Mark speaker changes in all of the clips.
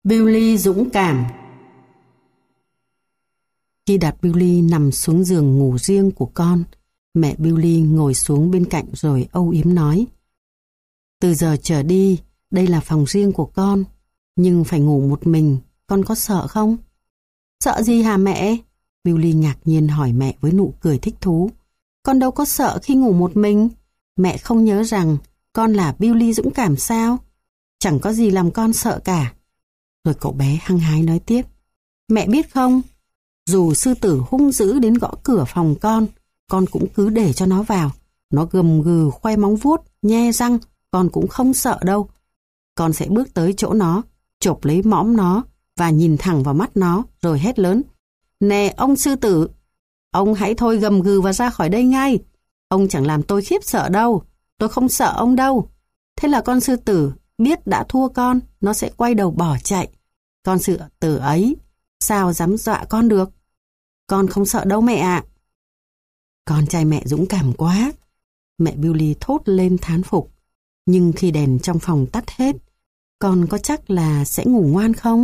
Speaker 1: Billy dũng cảm. Khi đặt Billy nằm xuống giường ngủ riêng của con, mẹ Billy ngồi xuống bên cạnh rồi âu yếm nói: "Từ giờ trở đi, đây là phòng riêng của con, nhưng phải ngủ một mình, con có sợ không?" "Sợ gì hả mẹ?" Billy ngạc nhiên hỏi mẹ với nụ cười thích thú. "Con đâu có sợ khi ngủ một mình. Mẹ không nhớ rằng con là Billy dũng cảm sao? Chẳng có gì làm con sợ cả." Rồi cậu bé hăng hái nói tiếp: "Mẹ biết không, dù sư tử hung dữ đến gõ cửa phòng con cũng cứ để cho nó vào. Nó gầm gừ khoe móng vuốt, nhe răng, con cũng không sợ đâu. Con sẽ bước tới chỗ nó, chộp lấy mõm nó và nhìn thẳng vào mắt nó rồi hét lớn: 'Nè ông sư tử, ông hãy thôi gầm gừ và ra khỏi đây ngay. Ông chẳng làm tôi khiếp sợ đâu, tôi không sợ ông đâu.' Thế là con sư tử biết đã thua con, nó sẽ quay đầu bỏ chạy. Con sư tử ấy sao dám dọa con được? Con không sợ đâu mẹ ạ." "Con trai mẹ dũng cảm quá," mẹ Billy thốt lên thán phục. "Nhưng khi đèn trong phòng tắt hết, con có chắc là sẽ ngủ ngoan không?"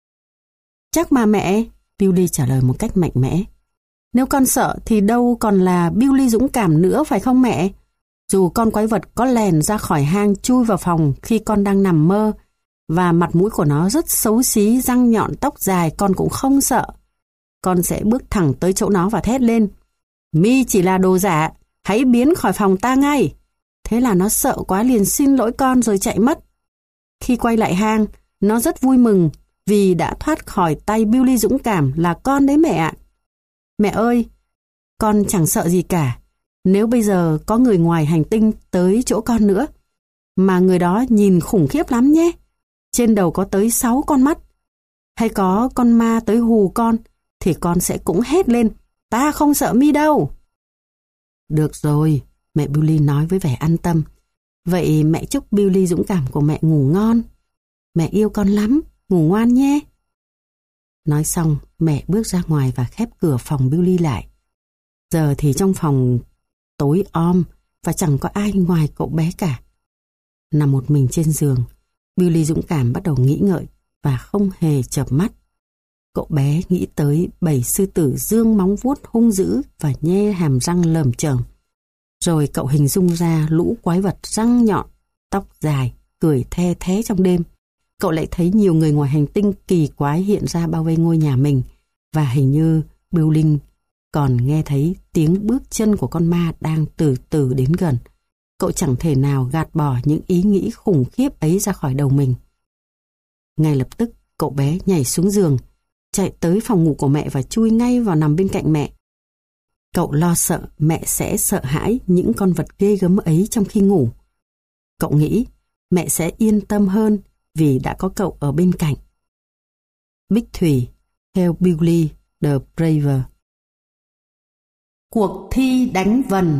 Speaker 1: "Chắc mà mẹ," Billy trả lời một cách mạnh mẽ. "Nếu con sợ thì đâu còn là Billy dũng cảm nữa phải không mẹ? Dù con quái vật có lèn ra khỏi hang chui vào phòng khi con đang nằm mơ, và mặt mũi của nó rất xấu xí, răng nhọn, tóc dài, con cũng không sợ. Con sẽ bước thẳng tới chỗ nó và thét lên: 'Mi chỉ là đồ giả, hãy biến khỏi phòng ta ngay.' Thế là nó sợ quá liền xin lỗi con rồi chạy mất. Khi quay lại hang, nó rất vui mừng vì đã thoát khỏi tay Billy dũng cảm là con đấy mẹ ạ. Mẹ ơi, con chẳng sợ gì cả. Nếu bây giờ có người ngoài hành tinh tới chỗ con nữa, mà người đó nhìn khủng khiếp lắm nhé. Trên đầu có tới 6 con mắt. Hay có con ma tới hù con, thì con sẽ cũng hét lên: 'Ta không sợ Mi đâu.'" "Được rồi," mẹ Billy nói với vẻ an tâm. "Vậy mẹ chúc Billy dũng cảm của mẹ ngủ ngon. Mẹ yêu con lắm, ngủ ngoan nhé." Nói xong, mẹ bước ra ngoài và khép cửa phòng Billy lại. Giờ thì trong phòng tối om và chẳng có ai ngoài cậu bé cả. Nằm một mình trên giường, Billy dũng cảm bắt đầu nghĩ ngợi và không hề chợp mắt. Cậu bé nghĩ tới bầy sư tử dương móng vuốt hung dữ và nhe hàm răng lởm chởm. Rồi cậu hình dung ra lũ quái vật răng nhọn, tóc dài, cười the thé trong đêm. Cậu lại thấy nhiều người ngoài hành tinh kỳ quái hiện ra bao vây ngôi nhà mình, và hình như Billy còn nghe thấy tiếng bước chân của con ma đang từ từ đến gần. Cậu chẳng thể nào gạt bỏ những ý nghĩ khủng khiếp ấy ra khỏi đầu mình. Ngay lập tức, cậu bé nhảy xuống giường, chạy tới phòng ngủ của mẹ và chui ngay vào nằm bên cạnh mẹ. Cậu lo sợ mẹ sẽ sợ hãi những con vật ghê gớm ấy trong khi ngủ. Cậu nghĩ mẹ sẽ yên tâm hơn vì đã có cậu ở bên cạnh. Bích Thủy, theo Billy the Braver. Cuộc thi đánh vần.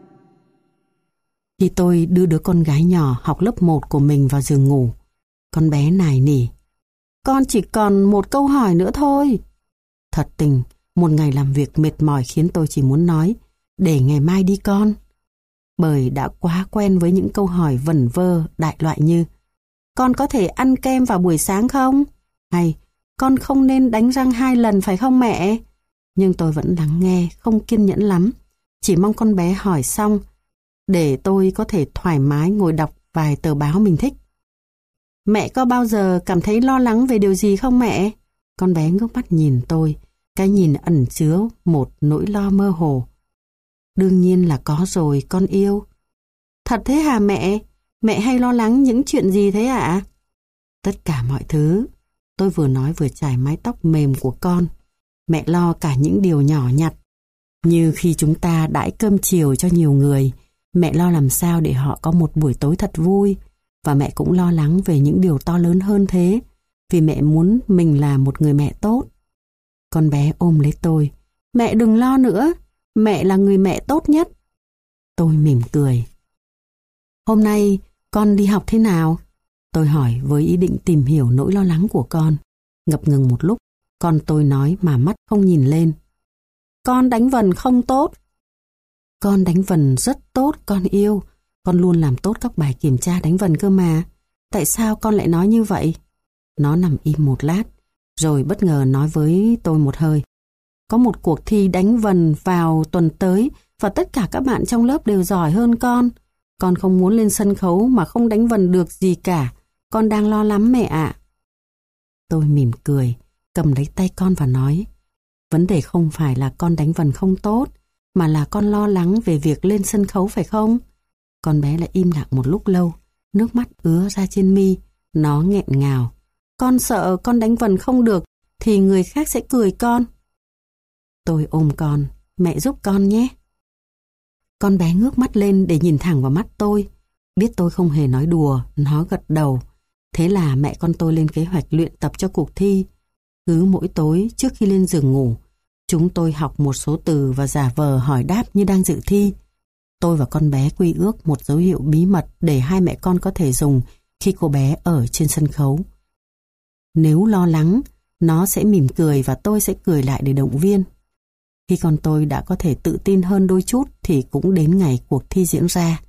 Speaker 1: Khi tôi đưa đứa con gái nhỏ học lớp 1 của mình vào giường ngủ, con bé nài nỉ: "Con chỉ còn một câu hỏi nữa thôi." Thật tình, một ngày làm việc mệt mỏi khiến tôi chỉ muốn nói: "Để ngày mai đi con." Bởi đã quá quen với những câu hỏi vẩn vơ đại loại như: "Con có thể ăn kem vào buổi sáng không?" Hay "Con không nên đánh răng 2 lần phải không mẹ?" Nhưng tôi vẫn lắng nghe, không kiên nhẫn lắm. Chỉ mong con bé hỏi xong để tôi có thể thoải mái ngồi đọc vài tờ báo mình thích. "Mẹ có bao giờ cảm thấy lo lắng về điều gì không mẹ?" Con bé ngước mắt nhìn tôi, cái nhìn ẩn chứa một nỗi lo mơ hồ. "Đương nhiên là có rồi, con yêu." "Thật thế hả mẹ? Mẹ hay lo lắng những chuyện gì thế ạ?" "Tất cả mọi thứ." Tôi vừa nói vừa chải mái tóc mềm của con. "Mẹ lo cả những điều nhỏ nhặt. Như khi chúng ta đãi cơm chiều cho nhiều người, mẹ lo làm sao để họ có một buổi tối thật vui. Và mẹ cũng lo lắng về những điều to lớn hơn thế, vì mẹ muốn mình là một người mẹ tốt." Con bé ôm lấy tôi: "Mẹ đừng lo nữa, mẹ là người mẹ tốt nhất." Tôi mỉm cười. "Hôm nay con đi học thế nào?" Tôi hỏi với ý định tìm hiểu nỗi lo lắng của con. Ngập ngừng một lúc, con tôi nói mà mắt không nhìn lên: "Con đánh vần không tốt." "Con đánh vần rất tốt con yêu. Con luôn làm tốt các bài kiểm tra đánh vần cơ mà. Tại sao con lại nói như vậy?" Nó nằm im một lát, rồi bất ngờ nói với tôi một hơi. Có một cuộc thi đánh vần vào tuần tới và tất cả các bạn trong lớp đều giỏi hơn con. Con không muốn lên sân khấu mà không đánh vần được gì cả. Con đang lo lắm mẹ ạ. Tôi mỉm cười, cầm lấy tay con và nói, vấn đề không phải là con đánh vần không tốt, mà là con lo lắng về việc lên sân khấu phải không? Con bé lại im lặng một lúc lâu, nước mắt ứa ra trên mi, nó nghẹn ngào. Con sợ con đánh vần không được thì người khác sẽ cười con. Tôi ôm con, mẹ giúp con nhé. Con bé ngước mắt lên để nhìn thẳng vào mắt tôi. Biết tôi không hề nói đùa, nó gật đầu. Thế là mẹ con tôi lên kế hoạch luyện tập cho cuộc thi. Cứ mỗi tối trước khi lên giường ngủ, chúng tôi học một số từ và giả vờ hỏi đáp như đang dự thi. Tôi và con bé quy ước một dấu hiệu bí mật để hai mẹ con có thể dùng khi cô bé ở trên sân khấu. Nếu lo lắng, nó sẽ mỉm cười và tôi sẽ cười lại để động viên. Khi con tôi đã có thể tự tin hơn đôi chút thì cũng đến ngày cuộc thi diễn ra.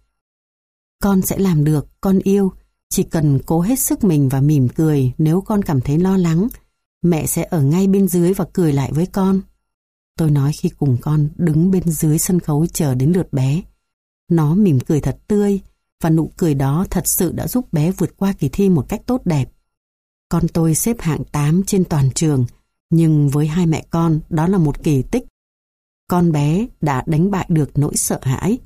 Speaker 1: Con sẽ làm được, con yêu. Chỉ cần cố hết sức mình và mỉm cười nếu con cảm thấy lo lắng. Mẹ sẽ ở ngay bên dưới và cười lại với con. Tôi nói khi cùng con đứng bên dưới sân khấu chờ đến lượt bé. Nó mỉm cười thật tươi và nụ cười đó thật sự đã giúp bé vượt qua kỳ thi một cách tốt đẹp. Con tôi xếp hạng 8 trên toàn trường, nhưng với hai mẹ con đó là một kỳ tích. Con bé đã đánh bại được nỗi sợ hãi.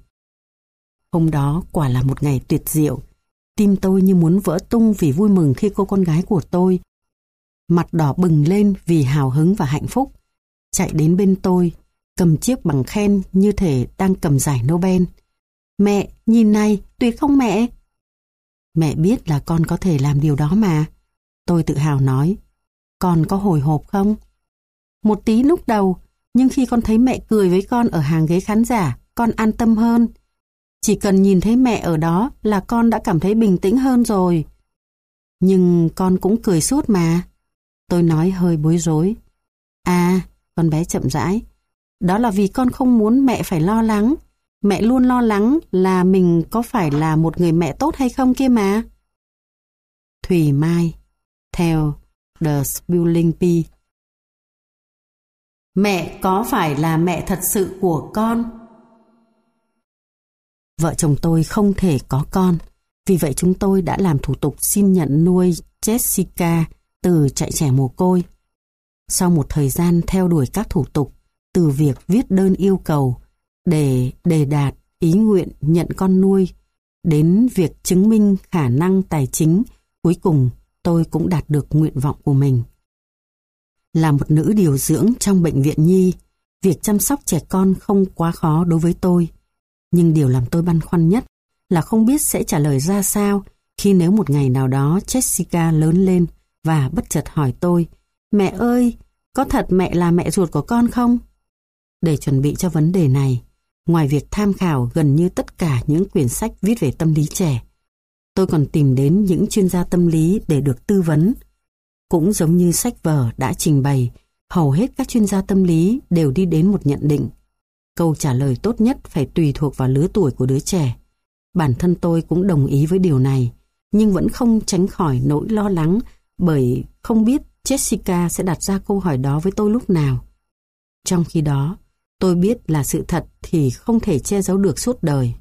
Speaker 1: Hôm đó quả là một ngày tuyệt diệu. Tim tôi như muốn vỡ tung vì vui mừng khi cô con gái của tôi, mặt đỏ bừng lên vì hào hứng và hạnh phúc, chạy đến bên tôi, cầm chiếc bằng khen như thể đang cầm giải Nobel. Mẹ, nhìn này, tuyệt không mẹ? Mẹ biết là con có thể làm điều đó mà. Tôi tự hào nói. Con có hồi hộp không? Một tí lúc đầu, nhưng khi con thấy mẹ cười với con ở hàng ghế khán giả, con an tâm hơn. Chỉ cần nhìn thấy mẹ ở đó là con đã cảm thấy bình tĩnh hơn rồi. Nhưng con cũng cười suốt mà. Tôi nói hơi bối rối. À, con bé chậm rãi. Đó là vì con không muốn mẹ phải lo lắng. Mẹ luôn lo lắng là mình có phải là một người mẹ tốt hay không kia mà. Thùy Mai, theo The Spelling Bee. Mẹ có phải là mẹ thật sự của con? Vợ chồng tôi không thể có con, vì vậy chúng tôi đã làm thủ tục xin nhận nuôi Jessica từ trại trẻ mồ côi. Sau một thời gian theo đuổi các thủ tục, từ việc viết đơn yêu cầu để đề đạt ý nguyện nhận con nuôi đến việc chứng minh khả năng tài chính, cuối cùng tôi cũng đạt được nguyện vọng của mình. Là một nữ điều dưỡng trong bệnh viện nhi, việc chăm sóc trẻ con không quá khó đối với tôi. Nhưng điều làm tôi băn khoăn nhất là không biết sẽ trả lời ra sao khi nếu một ngày nào đó Jessica lớn lên và bất chợt hỏi tôi, mẹ ơi, có thật mẹ là mẹ ruột của con không? Để chuẩn bị cho vấn đề này, ngoài việc tham khảo gần như tất cả những quyển sách viết về tâm lý trẻ, tôi còn tìm đến những chuyên gia tâm lý để được tư vấn. Cũng giống như sách vở đã trình bày, hầu hết các chuyên gia tâm lý đều đi đến một nhận định. Câu trả lời tốt nhất phải tùy thuộc vào lứa tuổi của đứa trẻ. Bản thân tôi cũng đồng ý với điều này, nhưng vẫn không tránh khỏi nỗi lo lắng bởi không biết Jessica sẽ đặt ra câu hỏi đó với tôi lúc nào. Trong khi đó, tôi biết là sự thật thì không thể che giấu được suốt đời.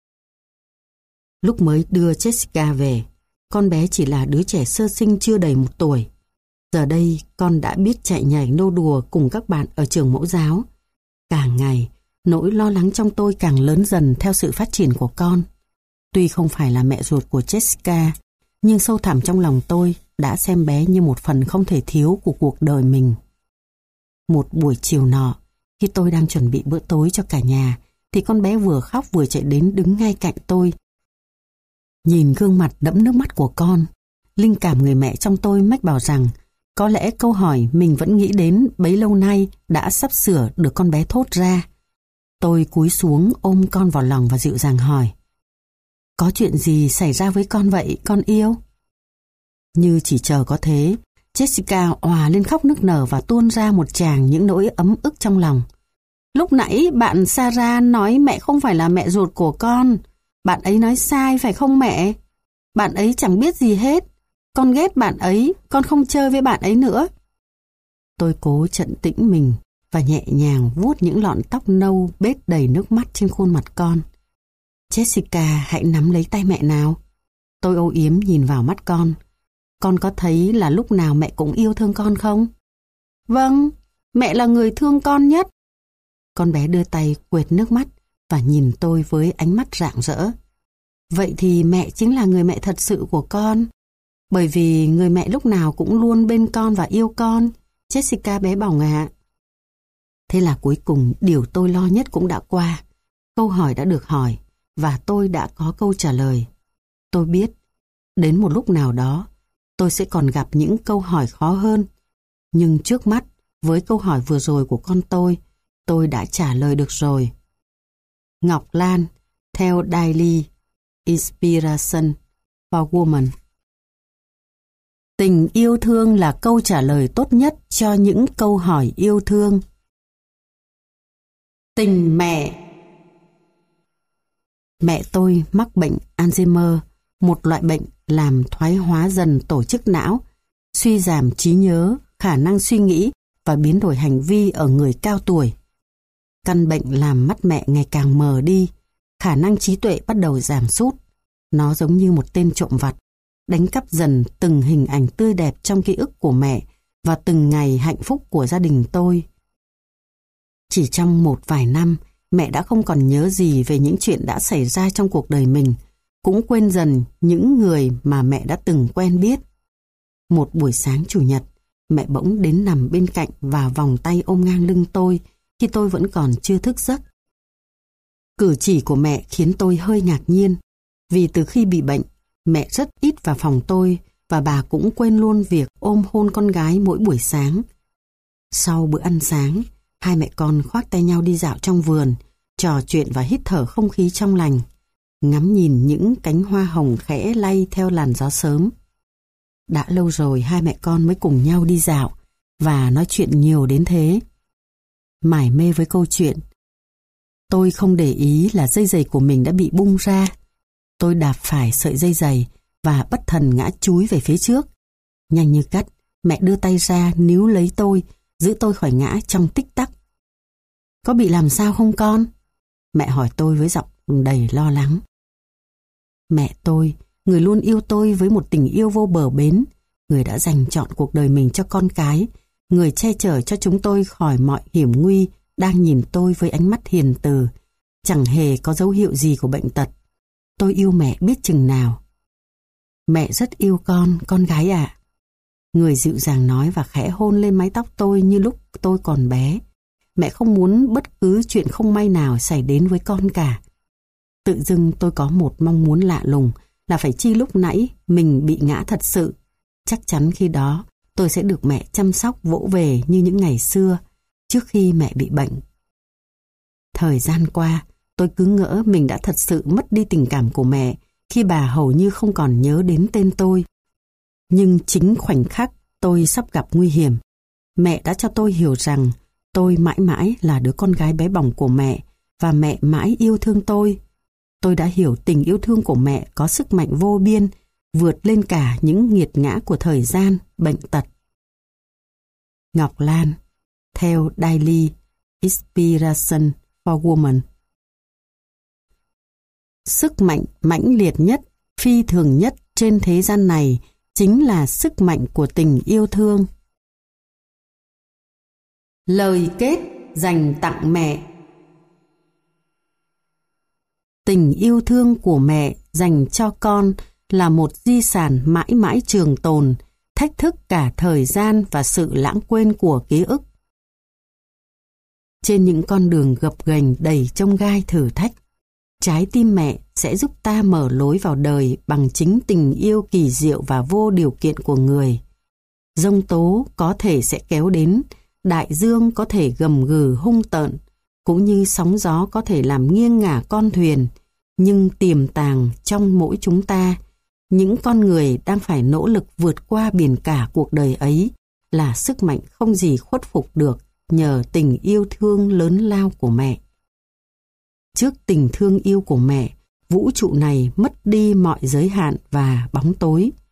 Speaker 1: Lúc mới đưa Jessica về, con bé chỉ là đứa trẻ sơ sinh chưa đầy 1 tuổi. Giờ đây, con đã biết chạy nhảy nô đùa cùng các bạn ở trường mẫu giáo. Càng ngày, nỗi lo lắng trong tôi càng lớn dần theo sự phát triển của con. Tuy không phải là mẹ ruột của Jessica, nhưng sâu thẳm trong lòng tôi đã xem bé như một phần không thể thiếu của cuộc đời mình. Một buổi chiều nọ, khi tôi đang chuẩn bị bữa tối cho cả nhà, thì con bé vừa khóc vừa chạy đến đứng ngay cạnh tôi. Nhìn gương mặt đẫm nước mắt của con, linh cảm người mẹ trong tôi mách bảo rằng có lẽ câu hỏi mình vẫn nghĩ đến bấy lâu nay đã sắp sửa được con bé thốt ra. Tôi cúi xuống ôm con vào lòng và dịu dàng hỏi, có chuyện gì xảy ra với con vậy, con yêu? Như chỉ chờ có thế, Jessica òa lên khóc nức nở và tuôn ra một tràng những nỗi ấm ức trong lòng. Lúc nãy bạn Sarah nói mẹ không phải là mẹ ruột của con. Bạn ấy nói sai phải không mẹ? Bạn ấy chẳng biết gì hết. Con ghét bạn ấy, con không chơi với bạn ấy nữa. Tôi cố trấn tĩnh mình và nhẹ nhàng vuốt những lọn tóc nâu bết đầy nước mắt trên khuôn mặt con. Jessica, hãy nắm lấy tay mẹ nào. Tôi âu yếm nhìn vào mắt con. Con có thấy là lúc nào mẹ cũng yêu thương con không? Vâng, mẹ là người thương con nhất. Con bé đưa tay quệt nước mắt và nhìn tôi với ánh mắt rạng rỡ. Vậy thì mẹ chính là người mẹ thật sự của con. Bởi vì người mẹ lúc nào cũng luôn bên con và yêu con. Jessica bé bỏng ạ. Thế là cuối cùng điều tôi lo nhất cũng đã qua. Câu hỏi đã được hỏi và tôi đã có câu trả lời. Tôi biết, đến một lúc nào đó, tôi sẽ còn gặp những câu hỏi khó hơn. Nhưng trước mắt, với câu hỏi vừa rồi của con tôi đã trả lời được rồi. Ngọc Lan, theo Daily Inspiration for Women. Tình yêu thương là câu trả lời tốt nhất cho những câu hỏi yêu thương. Tình mẹ. Mẹ tôi mắc bệnh Alzheimer, một loại bệnh làm thoái hóa dần tổ chức não, suy giảm trí nhớ, khả năng suy nghĩ và biến đổi hành vi ở người cao tuổi. Căn bệnh làm mắt mẹ ngày càng mờ đi, khả năng trí tuệ bắt đầu giảm sút. Nó giống như một tên trộm vặt, đánh cắp dần từng hình ảnh tươi đẹp trong ký ức của mẹ và từng ngày hạnh phúc của gia đình tôi. Chỉ trong một vài năm, mẹ đã không còn nhớ gì về những chuyện đã xảy ra trong cuộc đời mình, cũng quên dần những người mà mẹ đã từng quen biết. Một buổi sáng Chủ nhật, mẹ bỗng đến nằm bên cạnh và vòng tay ôm ngang lưng tôi khi tôi vẫn còn chưa thức giấc. Cử chỉ của mẹ khiến tôi hơi ngạc nhiên, vì từ khi bị bệnh, mẹ rất ít vào phòng tôi và bà cũng quên luôn việc ôm hôn con gái mỗi buổi sáng. Sau bữa ăn sáng, hai mẹ con khoác tay nhau đi dạo trong vườn, trò chuyện và hít thở không khí trong lành, ngắm nhìn những cánh hoa hồng khẽ lay theo làn gió sớm. Đã lâu rồi hai mẹ con mới cùng nhau đi dạo và nói chuyện nhiều đến thế. Mải mê với câu chuyện, tôi không để ý là dây giày của mình đã bị bung ra. Tôi đạp phải sợi dây giày và bất thần ngã chúi về phía trước. Nhanh như cắt, mẹ đưa tay ra níu lấy tôi, giữ tôi khỏi ngã trong tích tắc. Có bị làm sao không con? Mẹ hỏi tôi với giọng đầy lo lắng. Mẹ tôi, người luôn yêu tôi với một tình yêu vô bờ bến, người đã dành trọn cuộc đời mình cho con cái, người che chở cho chúng tôi khỏi mọi hiểm nguy, đang nhìn tôi với ánh mắt hiền từ, chẳng hề có dấu hiệu gì của bệnh tật. Tôi yêu mẹ biết chừng nào. Mẹ rất yêu con gái ạ. Người dịu dàng nói và khẽ hôn lên mái tóc tôi như lúc tôi còn bé. Mẹ không muốn bất cứ chuyện không may nào xảy đến với con cả. Tự dưng tôi có một mong muốn lạ lùng là phải chi lúc nãy mình bị ngã thật sự. Chắc chắn khi đó tôi sẽ được mẹ chăm sóc vỗ về như những ngày xưa, trước khi mẹ bị bệnh. Thời gian qua, tôi cứ ngỡ mình đã thật sự mất đi tình cảm của mẹ khi bà hầu như không còn nhớ đến tên tôi. Nhưng chính khoảnh khắc tôi sắp gặp nguy hiểm, mẹ đã cho tôi hiểu rằng tôi mãi mãi là đứa con gái bé bỏng của mẹ và mẹ mãi yêu thương tôi. Tôi đã hiểu tình yêu thương của mẹ có sức mạnh vô biên, vượt lên cả những nghiệt ngã của thời gian, bệnh tật. Ngọc Lan, theo Daily Inspiration for Women. Sức mạnh mãnh liệt nhất, phi thường nhất trên thế gian này chính là sức mạnh của tình yêu thương. Lời kết dành tặng mẹ. Tình yêu thương của mẹ dành cho con là một di sản mãi mãi trường tồn, thách thức cả thời gian và sự lãng quên của ký ức. Trên những con đường gập ghềnh đầy chông gai thử thách, trái tim mẹ sẽ giúp ta mở lối vào đời bằng chính tình yêu kỳ diệu và vô điều kiện của người. Giông tố có thể sẽ kéo đến, đại dương có thể gầm gừ hung tợn, cũng như sóng gió có thể làm nghiêng ngả con thuyền, nhưng tiềm tàng trong mỗi chúng ta, những con người đang phải nỗ lực vượt qua biển cả cuộc đời ấy, là sức mạnh không gì khuất phục được nhờ tình yêu thương lớn lao của mẹ. Trước tình thương yêu của mẹ, vũ trụ này mất đi mọi giới hạn và bóng tối.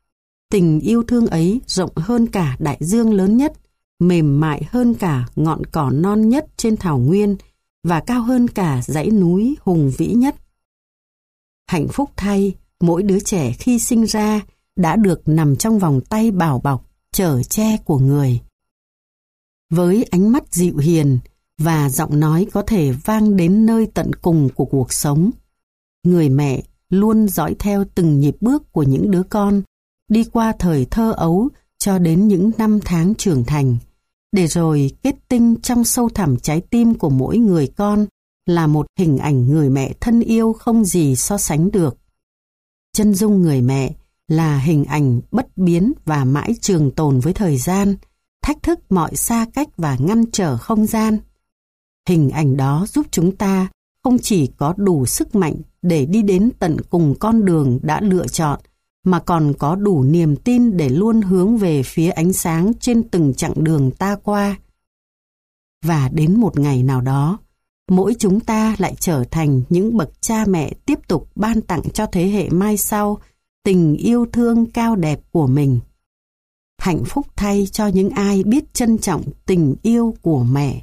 Speaker 1: Tình yêu thương ấy rộng hơn cả đại dương lớn nhất, mềm mại hơn cả ngọn cỏ non nhất trên thảo nguyên và cao hơn cả dãy núi hùng vĩ nhất. Hạnh phúc thay, mỗi đứa trẻ khi sinh ra đã được nằm trong vòng tay bảo bọc, chở che của người. Với ánh mắt dịu hiền và giọng nói có thể vang đến nơi tận cùng của cuộc sống, người mẹ luôn dõi theo từng nhịp bước của những đứa con, đi qua thời thơ ấu cho đến những năm tháng trưởng thành, để rồi kết tinh trong sâu thẳm trái tim của mỗi người con là một hình ảnh người mẹ thân yêu không gì so sánh được. Chân dung người mẹ là hình ảnh bất biến và mãi trường tồn với thời gian, thách thức mọi xa cách và ngăn trở không gian. Hình ảnh đó giúp chúng ta không chỉ có đủ sức mạnh để đi đến tận cùng con đường đã lựa chọn, mà còn có đủ niềm tin để luôn hướng về phía ánh sáng trên từng chặng đường ta qua. Và đến một ngày nào đó, mỗi chúng ta lại trở thành những bậc cha mẹ tiếp tục ban tặng cho thế hệ mai sau tình yêu thương cao đẹp của mình. Hạnh phúc thay cho những ai biết trân trọng tình yêu của mẹ.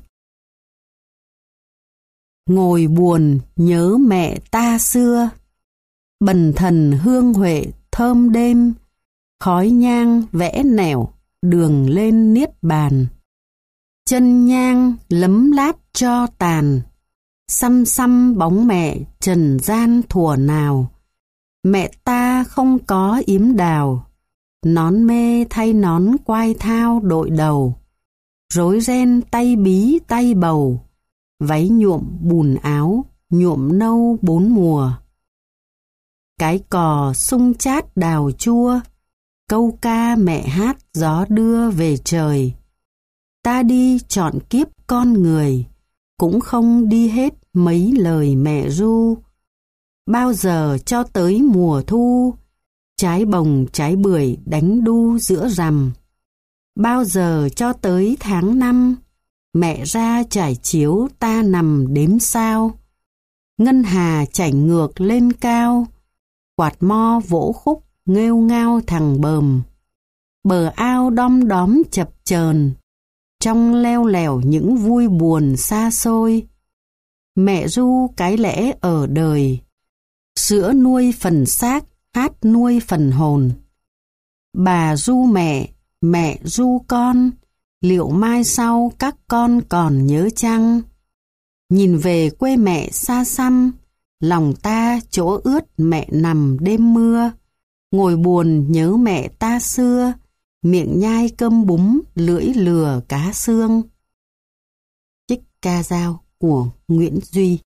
Speaker 1: Ngồi buồn nhớ mẹ ta xưa, bần thần hương huệ thơm đêm, khói nhang vẽ nẻo đường lên niết bàn. Chân nhang lấm lát cho tàn, xăm xăm bóng mẹ trần gian thuở nào. Mẹ ta không có yếm đào, nón mê thay nón quai thao đội đầu. Rối ren tay bí tay bầu, váy nhuộm bùn áo, nhuộm nâu 4 mùa. Cái cò sung chát đào chua, câu ca mẹ hát gió đưa về trời. Ta đi chọn kiếp con người, cũng không đi hết mấy lời mẹ ru. Bao giờ cho tới mùa thu, trái bồng trái bưởi đánh đu giữa rằm. Bao giờ cho tới tháng 5, mẹ ra trải chiếu ta nằm đếm sao. Ngân hà chảy ngược lên cao, quạt mo vỗ khúc nghêu ngao thẳng bờm. Bờ ao đom đóm chập chờn, trong leo lẻo những vui buồn xa xôi. Mẹ ru cái lẽ ở đời, sữa nuôi phần xác, hát nuôi phần hồn. Bà ru mẹ, mẹ ru con, liệu mai sau các con còn nhớ chăng? Nhìn về quê mẹ xa xăm, lòng ta chỗ ướt mẹ nằm đêm mưa. Ngồi buồn nhớ mẹ ta xưa, miệng nhai cơm búng, lưỡi lừa cá xương. Trích ca dao của Nguyễn Duy.